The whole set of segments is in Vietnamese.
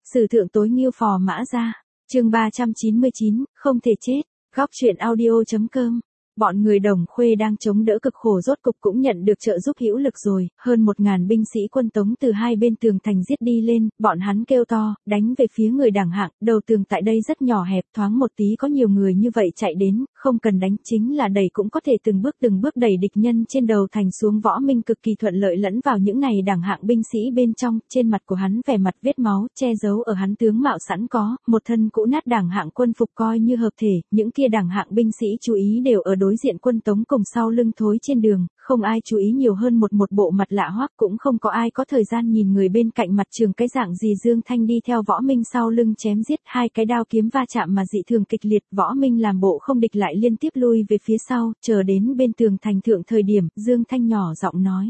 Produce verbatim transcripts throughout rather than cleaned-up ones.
Sử thượng tối nghiêu phò mã ra. Chương ba trăm chín mươi chín, không thể chết. Góc truyện audio.com. Bọn người Đồng Khuê đang chống đỡ cực khổ rốt cục cũng nhận được trợ giúp hữu lực rồi, hơn một ngàn binh sĩ quân Tống từ hai bên tường thành giết đi lên, bọn hắn kêu to, đánh về phía người Đảng Hạng, đầu tường tại đây rất nhỏ hẹp, thoáng một tí có nhiều người như vậy chạy đến, không cần đánh chính là đẩy cũng có thể từng bước từng bước đẩy địch nhân trên đầu thành xuống. Võ Minh cực kỳ thuận lợi lẫn vào những này Đảng Hạng binh sĩ bên trong, trên mặt của hắn vẻ mặt vết máu, che giấu ở hắn tướng mạo sẵn có, một thân cũ nát Đảng Hạng quân phục coi như hợp thể, những kia Đảng Hạng binh sĩ chú ý đều ở đối diện quân Tống cùng sau lưng thối trên đường, không ai chú ý nhiều hơn một một bộ mặt lạ hoắc, cũng không có ai có thời gian nhìn người bên cạnh mặt trường cái dạng gì. Dương Thanh đi theo Võ Minh sau lưng chém giết, hai cái đao kiếm va chạm mà dị thường kịch liệt. Võ Minh làm bộ không địch lại liên tiếp lui về phía sau, chờ đến bên tường thành thượng thời điểm, Dương Thanh nhỏ giọng nói: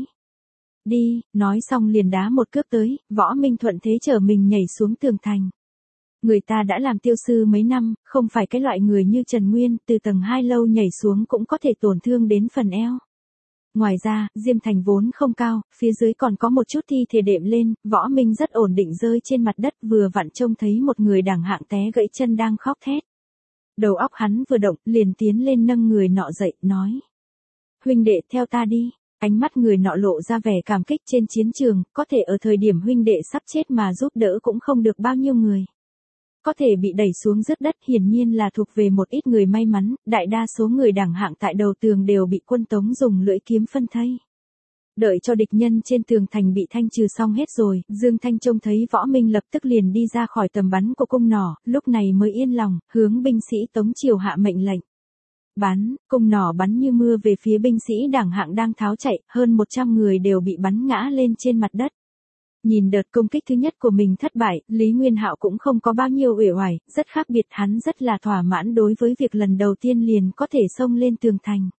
"Đi", nói xong liền đá một cước tới, Võ Minh thuận thế chở mình nhảy xuống tường thành. Người ta đã làm tiêu sư mấy năm, không phải cái loại người như Trần Nguyên, từ tầng hai lâu nhảy xuống cũng có thể tổn thương đến phần eo. Ngoài ra, Diêm Thành vốn không cao, phía dưới còn có một chút thi thể đệm lên, Võ Minh rất ổn định rơi trên mặt đất, vừa vặn trông thấy một người Đảng Hạng té gãy chân đang khóc thét. Đầu óc hắn vừa động, liền tiến lên nâng người nọ dậy, nói: "Huynh đệ theo ta đi." Ánh mắt người nọ lộ ra vẻ cảm kích. Trên chiến trường, có thể ở thời điểm huynh đệ sắp chết mà giúp đỡ cũng không được bao nhiêu người. Có thể bị đẩy xuống rớt đất hiển nhiên là thuộc về một ít người may mắn, đại đa số người Đảng Hạng tại đầu tường đều bị quân Tống dùng lưỡi kiếm phân thây. Đợi cho địch nhân trên tường thành bị thanh trừ xong hết rồi, Dương Thanh trông thấy Võ Minh lập tức liền đi ra khỏi tầm bắn của cung nỏ, lúc này mới yên lòng, hướng binh sĩ Tống triều hạ mệnh lệnh. Bắn, cung nỏ bắn như mưa về phía binh sĩ Đảng Hạng đang tháo chạy, hơn một trăm người đều bị bắn ngã lên trên mặt đất. Nhìn đợt công kích thứ nhất của mình thất bại, Lý Nguyên Hạo cũng không có bao nhiêu uể oải, rất khác biệt, hắn rất là thỏa mãn đối với việc lần đầu tiên liền có thể xông lên tường thành.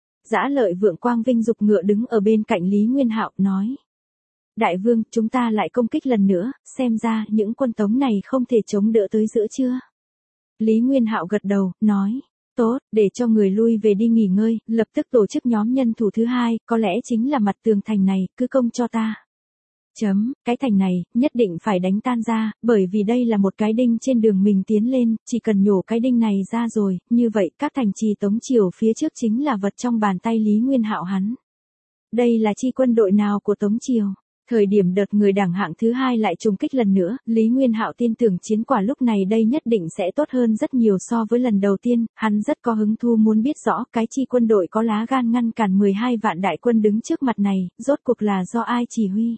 Dã Lợi Vượng Quang Vinh giục ngựa đứng ở bên cạnh Lý Nguyên Hạo, nói: "Đại vương, chúng ta lại công kích lần nữa, xem ra những quân Tống này không thể chống đỡ tới giữa trưa." Lý Nguyên Hạo gật đầu, nói: "Tốt, để cho người lui về đi nghỉ ngơi, lập tức tổ chức nhóm nhân thủ thứ hai, có lẽ chính là mặt tường thành này, cứ công cho ta." Chấm, cái thành này, nhất định phải đánh tan ra, bởi vì đây là một cái đinh trên đường mình tiến lên, chỉ cần nhổ cái đinh này ra rồi, như vậy các thành trì Tống triều phía trước chính là vật trong bàn tay Lý Nguyên Hạo hắn. Đây là chi quân đội nào của Tống triều? Thời điểm đợt người Đảng Hạng thứ hai lại trùng kích lần nữa, Lý Nguyên Hạo tin tưởng chiến quả lúc này đây nhất định sẽ tốt hơn rất nhiều so với lần đầu tiên, hắn rất có hứng thú muốn biết rõ cái chi quân đội có lá gan ngăn cản mười hai vạn đại quân đứng trước mặt này, rốt cuộc là do ai chỉ huy.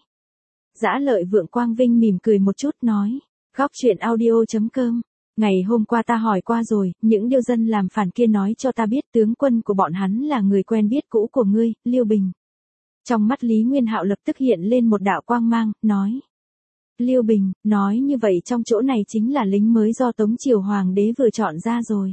Dã Lợi Vượng Quang Vinh mỉm cười một chút, nói: "Góc truyện audio.com. Ngày hôm qua ta hỏi qua rồi, những điêu dân làm phản kia nói cho ta biết tướng quân của bọn hắn là người quen biết cũ của ngươi, Liêu Bình." Trong mắt Lý Nguyên Hạo lập tức hiện lên một đạo quang mang, nói: "Liêu Bình, nói như vậy trong chỗ này chính là lính mới do Tống triều hoàng đế vừa chọn ra rồi."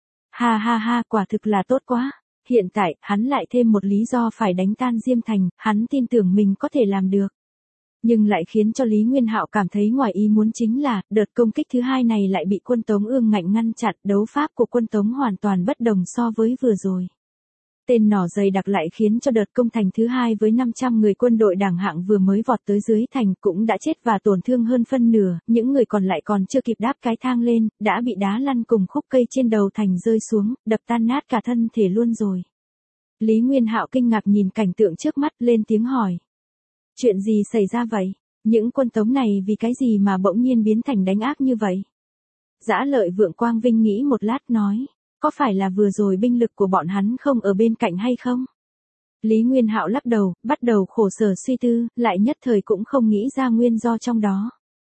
Ha ha ha, quả thực là tốt quá. Hiện tại, hắn lại thêm một lý do phải đánh tan Diêm Thành, hắn tin tưởng mình có thể làm được. Nhưng lại khiến cho Lý Nguyên Hạo cảm thấy ngoài ý muốn chính là, đợt công kích thứ hai này lại bị quân Tống ương ngạnh ngăn chặn, đấu pháp của quân Tống hoàn toàn bất đồng so với vừa rồi. Tên nỏ dày đặc lại khiến cho đợt công thành thứ hai với năm trăm người quân đội Đảng Hạng vừa mới vọt tới dưới thành cũng đã chết và tổn thương hơn phân nửa, những người còn lại còn chưa kịp đáp cái thang lên, đã bị đá lăn cùng khúc cây trên đầu thành rơi xuống, đập tan nát cả thân thể luôn rồi. Lý Nguyên Hạo kinh ngạc nhìn cảnh tượng trước mắt, lên tiếng hỏi: "Chuyện gì xảy ra vậy? Những quân Tống này vì cái gì mà bỗng nhiên biến thành đánh ác như vậy?" Dã Lợi Vượng Quang Vinh nghĩ một lát, nói: "Có phải là vừa rồi binh lực của bọn hắn không ở bên cạnh hay không?" Lý Nguyên Hạo lắc đầu, bắt đầu khổ sở suy tư, lại nhất thời cũng không nghĩ ra nguyên do trong đó.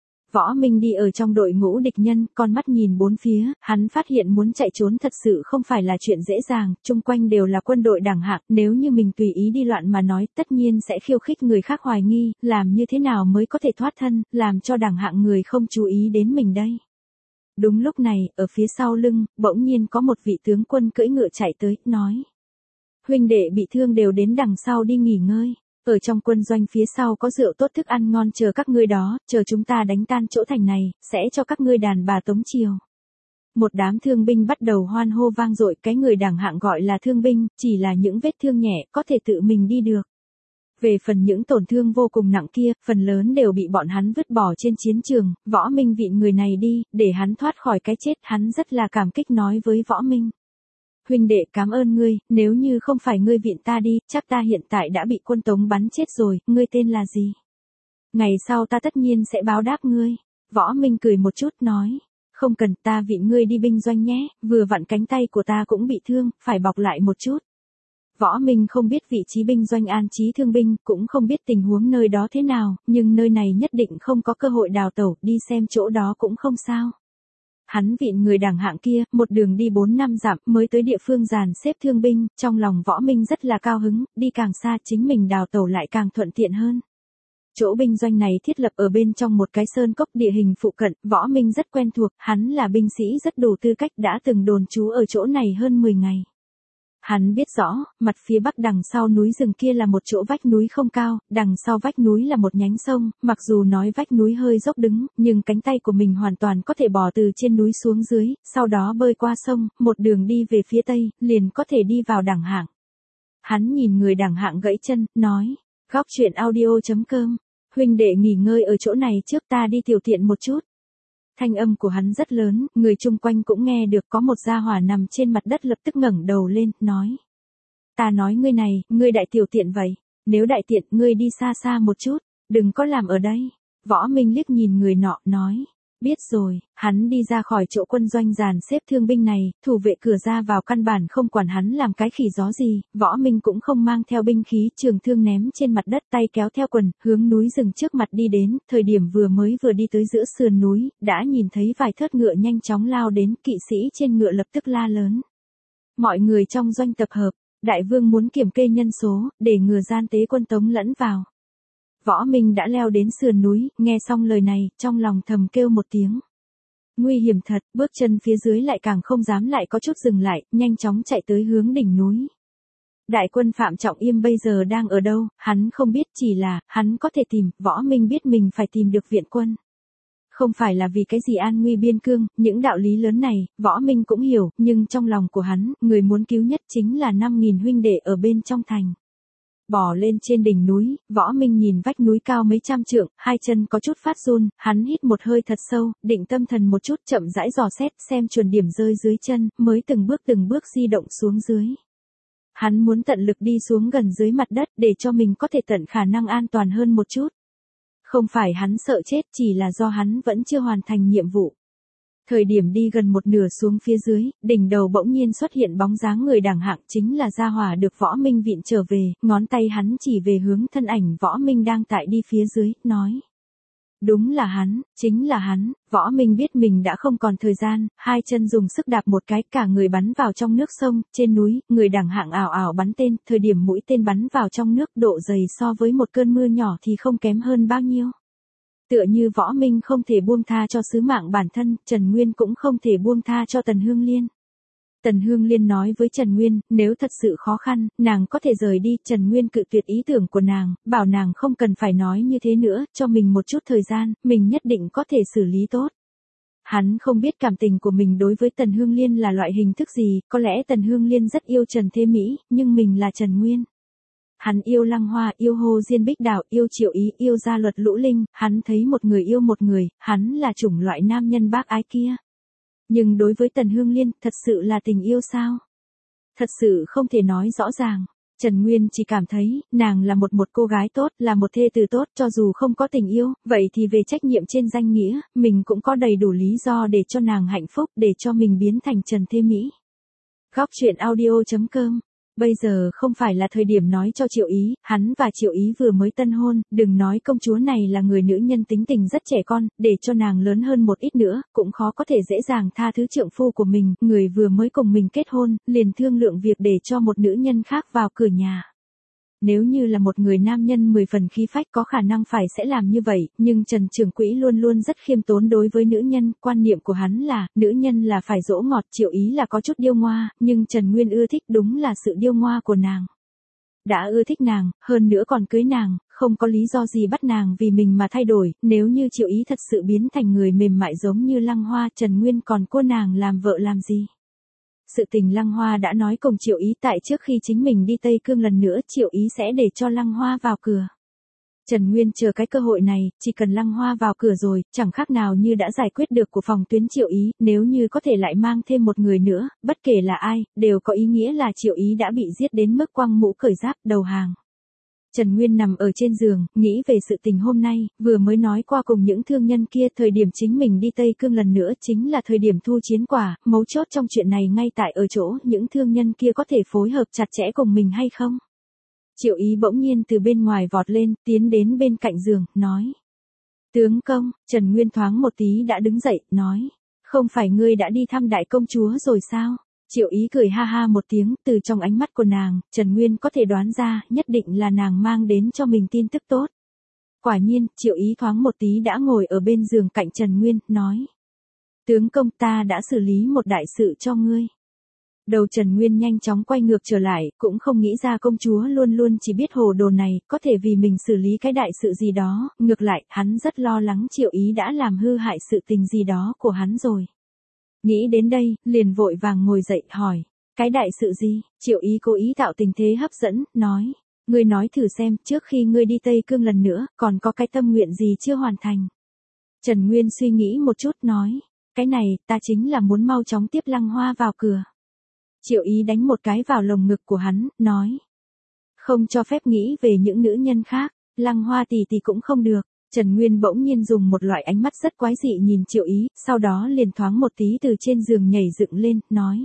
Võ Minh đi ở trong đội ngũ địch nhân, con mắt nhìn bốn phía, hắn phát hiện muốn chạy trốn thật sự không phải là chuyện dễ dàng, chung quanh đều là quân đội Đảng Hạng, nếu như mình tùy ý đi loạn mà nói, tất nhiên sẽ khiêu khích người khác hoài nghi, làm như thế nào mới có thể thoát thân, làm cho Đảng Hạng người không chú ý đến mình đây. Đúng lúc này, ở phía sau lưng, bỗng nhiên có một vị tướng quân cưỡi ngựa chạy tới, nói: "Huynh đệ bị thương đều đến đằng sau đi nghỉ ngơi. Ở trong quân doanh phía sau có rượu tốt thức ăn ngon chờ các ngươi đó, chờ chúng ta đánh tan chỗ thành này, sẽ cho các ngươi đàn bà Tống triều." Một đám thương binh bắt đầu hoan hô vang dội, cái người Đảng Hạng gọi là thương binh, chỉ là những vết thương nhẹ, có thể tự mình đi được. Về phần những tổn thương vô cùng nặng kia, phần lớn đều bị bọn hắn vứt bỏ trên chiến trường, Võ Minh vịn người này đi, để hắn thoát khỏi cái chết, hắn rất là cảm kích nói với Võ Minh. Huynh đệ cảm ơn ngươi, nếu như không phải ngươi vịn ta đi, chắc ta hiện tại đã bị quân Tống bắn chết rồi, ngươi tên là gì? Ngày sau ta tất nhiên sẽ báo đáp ngươi. Võ Minh cười một chút nói, không cần, ta vịn ngươi đi binh doanh nhé, vừa vặn cánh tay của ta cũng bị thương, phải bọc lại một chút. Võ Minh không biết vị trí binh doanh an trí thương binh, cũng không biết tình huống nơi đó thế nào, nhưng nơi này nhất định không có cơ hội đào tẩu, đi xem chỗ đó cũng không sao. Hắn vịn người đẳng hạng kia, một đường đi bốn năm dặm mới tới địa phương dàn xếp thương binh, trong lòng Võ Minh rất là cao hứng, đi càng xa chính mình đào tẩu lại càng thuận tiện hơn. Chỗ binh doanh này thiết lập ở bên trong một cái sơn cốc địa hình phụ cận, Võ Minh rất quen thuộc, hắn là binh sĩ rất đủ tư cách đã từng đồn trú ở chỗ này hơn mười ngày. Hắn biết rõ, mặt phía bắc đằng sau núi rừng kia là một chỗ vách núi không cao, đằng sau vách núi là một nhánh sông, mặc dù nói vách núi hơi dốc đứng, nhưng cánh tay của mình hoàn toàn có thể bò từ trên núi xuống dưới, sau đó bơi qua sông, một đường đi về phía tây, liền có thể đi vào đẳng hạng. Hắn nhìn người đẳng hạng gãy chân, nói, góc truyện audio chấm com, huynh đệ nghỉ ngơi ở chỗ này trước ta đi tiểu tiện một chút. Thanh âm của hắn rất lớn, người chung quanh cũng nghe được, có một gia hỏa nằm trên mặt đất lập tức ngẩng đầu lên, nói. Ta nói ngươi này, ngươi đại tiểu tiện vậy, nếu đại tiện ngươi đi xa xa một chút, đừng có làm ở đây. Võ Minh liếc nhìn người nọ, nói. Biết rồi, hắn đi ra khỏi chỗ quân doanh dàn xếp thương binh này, thủ vệ cửa ra vào căn bản không quản hắn làm cái khỉ gió gì, Võ Minh cũng không mang theo binh khí, trường thương ném trên mặt đất, tay kéo theo quần, hướng núi rừng trước mặt đi đến, thời điểm vừa mới vừa đi tới giữa sườn núi, đã nhìn thấy vài thớt ngựa nhanh chóng lao đến, kỵ sĩ trên ngựa lập tức la lớn. Mọi người trong doanh tập hợp, đại vương muốn kiểm kê nhân số, để ngừa gian tế quân Tống lẫn vào. Võ Minh đã leo đến sườn núi, nghe xong lời này, trong lòng thầm kêu một tiếng. Nguy hiểm thật, bước chân phía dưới lại càng không dám lại có chút dừng lại, nhanh chóng chạy tới hướng đỉnh núi. Đại quân Phạm Trọng Yêm bây giờ đang ở đâu, hắn không biết, chỉ là, hắn có thể tìm, Võ Minh biết mình phải tìm được viện quân. Không phải là vì cái gì an nguy biên cương, những đạo lý lớn này, Võ Minh cũng hiểu, nhưng trong lòng của hắn, người muốn cứu nhất chính là năm nghìn huynh đệ ở bên trong thành. Bò lên trên đỉnh núi, Võ Minh nhìn vách núi cao mấy trăm trượng, hai chân có chút phát run, hắn hít một hơi thật sâu, định tâm thần một chút, chậm rãi dò xét xem chuẩn điểm rơi dưới chân, mới từng bước từng bước di động xuống dưới. Hắn muốn tận lực đi xuống gần dưới mặt đất để cho mình có thể tận khả năng an toàn hơn một chút. Không phải hắn sợ chết, chỉ là do hắn vẫn chưa hoàn thành nhiệm vụ. Thời điểm đi gần một nửa xuống phía dưới, đỉnh đầu bỗng nhiên xuất hiện bóng dáng người đẳng hạng, chính là gia hỏa được Võ Minh vịn trở về, ngón tay hắn chỉ về hướng thân ảnh Võ Minh đang tại đi phía dưới, nói. Đúng là hắn, chính là hắn. Võ Minh biết mình đã không còn thời gian, hai chân dùng sức đạp một cái, cả người bắn vào trong nước sông, trên núi, người đẳng hạng ảo ảo bắn tên, thời điểm mũi tên bắn vào trong nước, độ dày so với một cơn mưa nhỏ thì không kém hơn bao nhiêu. Tựa như Võ Minh không thể buông tha cho sứ mạng bản thân, Trần Nguyên cũng không thể buông tha cho Tần Hương Liên. Tần Hương Liên nói với Trần Nguyên, nếu thật sự khó khăn, nàng có thể rời đi, Trần Nguyên cự tuyệt ý tưởng của nàng, bảo nàng không cần phải nói như thế nữa, cho mình một chút thời gian, mình nhất định có thể xử lý tốt. Hắn không biết cảm tình của mình đối với Tần Hương Liên là loại hình thức gì, có lẽ Tần Hương Liên rất yêu Trần Thế Mỹ, nhưng mình là Trần Nguyên. Hắn yêu Lăng Hoa, yêu Hồ Diên Bích Đào, yêu Triệu Ý, yêu Gia Luật Lũ Linh, hắn thấy một người yêu một người, hắn là chủng loại nam nhân bác ái kia. Nhưng đối với Tần Hương Liên, thật sự là tình yêu sao? Thật sự không thể nói rõ ràng. Trần Nguyên chỉ cảm thấy, nàng là một một cô gái tốt, là một thê tử tốt, cho dù không có tình yêu, vậy thì về trách nhiệm trên danh nghĩa, mình cũng có đầy đủ lý do để cho nàng hạnh phúc, để cho mình biến thành Trần Thế Mỹ. Góc truyện audio chấm com. Bây giờ không phải là thời điểm nói cho Triệu Ý, hắn và Triệu Ý vừa mới tân hôn, đừng nói công chúa này là người nữ nhân tính tình rất trẻ con, để cho nàng lớn hơn một ít nữa, cũng khó có thể dễ dàng tha thứ trượng phu của mình, người vừa mới cùng mình kết hôn, liền thương lượng việc để cho một nữ nhân khác vào cửa nhà. Nếu như là một người nam nhân mười phần khí phách có khả năng phải sẽ làm như vậy, nhưng Trần Trưởng Quỹ luôn luôn rất khiêm tốn đối với nữ nhân, quan niệm của hắn là, nữ nhân là phải dỗ ngọt, Triệu Ý là có chút điêu ngoa, nhưng Trần Nguyên ưa thích đúng là sự điêu ngoa của nàng. Đã ưa thích nàng, hơn nữa còn cưới nàng, không có lý do gì bắt nàng vì mình mà thay đổi, nếu như Triệu Ý thật sự biến thành người mềm mại giống như Lăng Hoa, Trần Nguyên còn cô nàng làm vợ làm gì. sự tình Lăng Hoa đã nói cùng Triệu Ý tại trước khi chính mình đi Tây Cương lần nữa Triệu Ý sẽ để cho Lăng Hoa vào cửa. Trần Nguyên chờ cái cơ hội này, chỉ cần Lăng Hoa vào cửa rồi, chẳng khác nào như đã giải quyết được của phòng tuyến Triệu Ý, nếu như có thể lại mang thêm một người nữa, bất kể là ai, đều có ý nghĩa là Triệu Ý đã bị giết đến mức quăng mũ cởi giáp đầu hàng. Trần Nguyên nằm ở trên giường, nghĩ về sự tình hôm nay, vừa mới nói qua cùng những thương nhân kia thời điểm chính mình đi Tây Cương lần nữa chính là thời điểm thu chiến quả, mấu chốt trong chuyện này ngay tại ở chỗ những thương nhân kia có thể phối hợp chặt chẽ cùng mình hay không. Triệu Ý bỗng nhiên từ bên ngoài vọt lên, tiến đến bên cạnh giường, nói. Tướng công, Trần Nguyên thoáng một tí đã đứng dậy, nói. Không phải ngươi đã đi thăm đại công chúa rồi sao? Triệu Ý cười ha ha một tiếng, từ trong ánh mắt của nàng, Trần Nguyên có thể đoán ra, nhất định là nàng mang đến cho mình tin tức tốt. Quả nhiên, Triệu Ý thoáng một tí đã ngồi ở bên giường cạnh Trần Nguyên, nói. Tướng công, ta đã xử lý một đại sự cho ngươi. Đầu Trần Nguyên nhanh chóng quay ngược trở lại, cũng không nghĩ ra công chúa luôn luôn chỉ biết hồ đồ này, có thể vì mình xử lý cái đại sự gì đó, ngược lại, hắn rất lo lắng Triệu Ý đã làm hư hại sự tình gì đó của hắn rồi. Nghĩ đến đây, liền vội vàng ngồi dậy, hỏi, cái đại sự gì? Triệu Ý cố ý tạo tình thế hấp dẫn, nói, ngươi nói thử xem, trước khi ngươi đi Tây Cương lần nữa, còn có cái tâm nguyện gì chưa hoàn thành? Trần Nguyên suy nghĩ một chút, nói, cái này, ta chính là muốn mau chóng tiếp Lăng Hoa vào cửa. Triệu Ý đánh một cái vào lồng ngực của hắn, nói. Không cho phép nghĩ về những nữ nhân khác, Lăng Hoa tỷ tỷ cũng không được. Trần Nguyên bỗng nhiên dùng một loại ánh mắt rất quái dị nhìn Triệu Ý, sau đó liền thoáng một tí từ trên giường nhảy dựng lên, nói.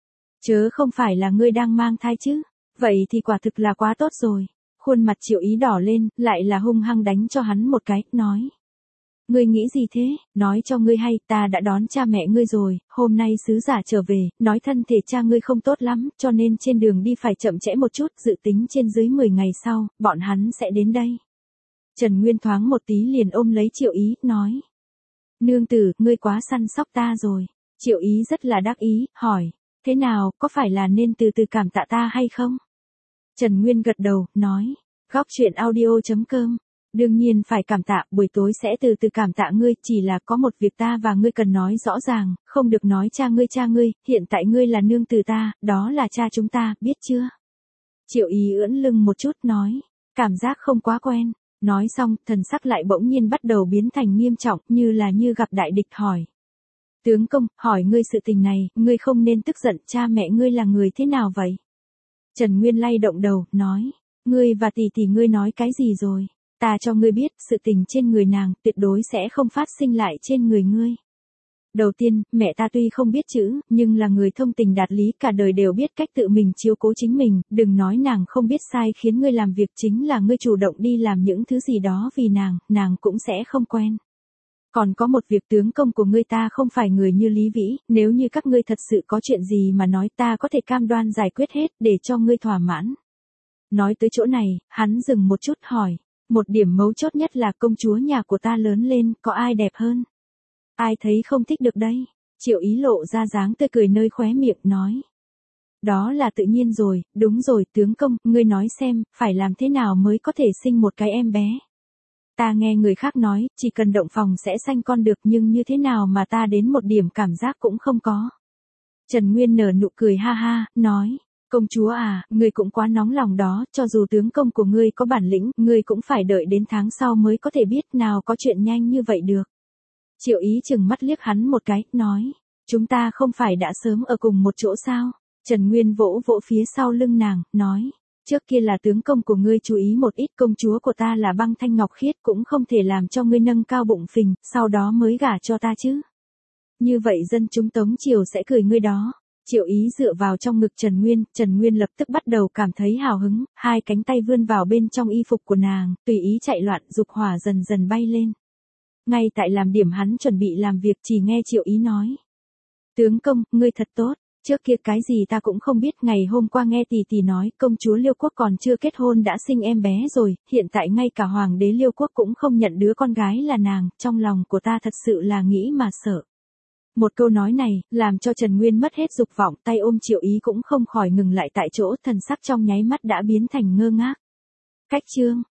Chớ không phải là ngươi đang mang thai chứ, vậy thì quả thực là quá tốt rồi. Khuôn mặt Triệu Ý đỏ lên, lại là hung hăng đánh cho hắn một cái, nói. Ngươi nghĩ gì thế, nói cho ngươi hay, ta đã đón cha mẹ ngươi rồi, hôm nay sứ giả trở về, nói thân thể cha ngươi không tốt lắm, cho nên trên đường đi phải chậm trễ một chút, dự tính trên dưới mười ngày sau, bọn hắn sẽ đến đây. Trần Nguyên thoáng một tí liền ôm lấy Triệu Ý, nói. Nương tử, ngươi quá săn sóc ta rồi. Triệu Ý rất là đắc ý, hỏi, thế nào, có phải là nên từ từ cảm tạ ta hay không? Trần Nguyên gật đầu, nói, góc truyện audio chấm com. Đương nhiên phải cảm tạ, buổi tối sẽ từ từ cảm tạ ngươi, chỉ là có một việc ta và ngươi cần nói rõ ràng, không được nói cha ngươi cha ngươi, hiện tại ngươi là nương tử ta, đó là cha chúng ta, biết chưa? Triệu Ý ưỡn lưng một chút, nói, cảm giác không quá quen. Nói xong, thần sắc lại bỗng nhiên bắt đầu biến thành nghiêm trọng, như là như gặp đại địch, hỏi. Tướng công, hỏi ngươi sự tình này, ngươi không nên tức giận, cha mẹ ngươi là người thế nào vậy? Trần Nguyên lay động đầu, nói, ngươi và tỷ tỷ ngươi nói cái gì rồi? Ta cho ngươi biết, sự tình trên người nàng, tuyệt đối sẽ không phát sinh lại trên người ngươi. Đầu tiên, mẹ ta tuy không biết chữ, nhưng là người thông tình đạt lý, cả đời đều biết cách tự mình chiếu cố chính mình, đừng nói nàng không biết sai khiến ngươi làm việc, chính là ngươi chủ động đi làm những thứ gì đó vì nàng, nàng cũng sẽ không quen. Còn có một việc, tướng công của ngươi ta không phải người như Lý Vĩ, nếu như các ngươi thật sự có chuyện gì mà nói, ta có thể cam đoan giải quyết hết, để cho ngươi thỏa mãn. Nói tới chỗ này, hắn dừng một chút, hỏi, một điểm mấu chốt nhất là công chúa nhà của ta lớn lên, có ai đẹp hơn? Ai thấy không thích được đây? Triệu Ý lộ ra dáng tươi cười nơi khóe miệng, nói. Đó là tự nhiên rồi, đúng rồi, tướng công, ngươi nói xem, phải làm thế nào mới có thể sinh một cái em bé? Ta nghe người khác nói, chỉ cần động phòng sẽ sanh con được, nhưng như thế nào mà ta đến một điểm cảm giác cũng không có. Trần Nguyên nở nụ cười ha ha, nói. Công chúa à, ngươi cũng quá nóng lòng đó, cho dù tướng công của ngươi có bản lĩnh, ngươi cũng phải đợi đến tháng sau mới có thể biết, nào có chuyện nhanh như vậy được. Triệu Ý chừng mắt liếc hắn một cái, nói, chúng ta không phải đã sớm ở cùng một chỗ sao? Trần Nguyên vỗ vỗ phía sau lưng nàng, nói, trước kia là tướng công của ngươi chú ý một ít, công chúa của ta là Băng Thanh Ngọc Khiết, cũng không thể làm cho ngươi nâng cao bụng phình, sau đó mới gả cho ta chứ. Như vậy dân chúng Tống Triều sẽ cười ngươi đó. Triệu Ý dựa vào trong ngực Trần Nguyên, Trần Nguyên lập tức bắt đầu cảm thấy hào hứng, hai cánh tay vươn vào bên trong y phục của nàng, tùy ý chạy loạn, dục hỏa dần dần bay lên. Ngay tại làm điểm hắn chuẩn bị làm việc, chỉ nghe Triệu Ý nói. Tướng công, ngươi thật tốt, trước kia cái gì ta cũng không biết, ngày hôm qua nghe tỷ tỷ nói, công chúa Liêu Quốc còn chưa kết hôn đã sinh em bé rồi, hiện tại ngay cả hoàng đế Liêu Quốc cũng không nhận đứa con gái là nàng, trong lòng của ta thật sự là nghĩ mà sợ. Một câu nói này, làm cho Trần Nguyên mất hết dục vọng, tay ôm Triệu Ý cũng không khỏi ngừng lại tại chỗ, thần sắc trong nháy mắt đã biến thành ngơ ngác. Cách chương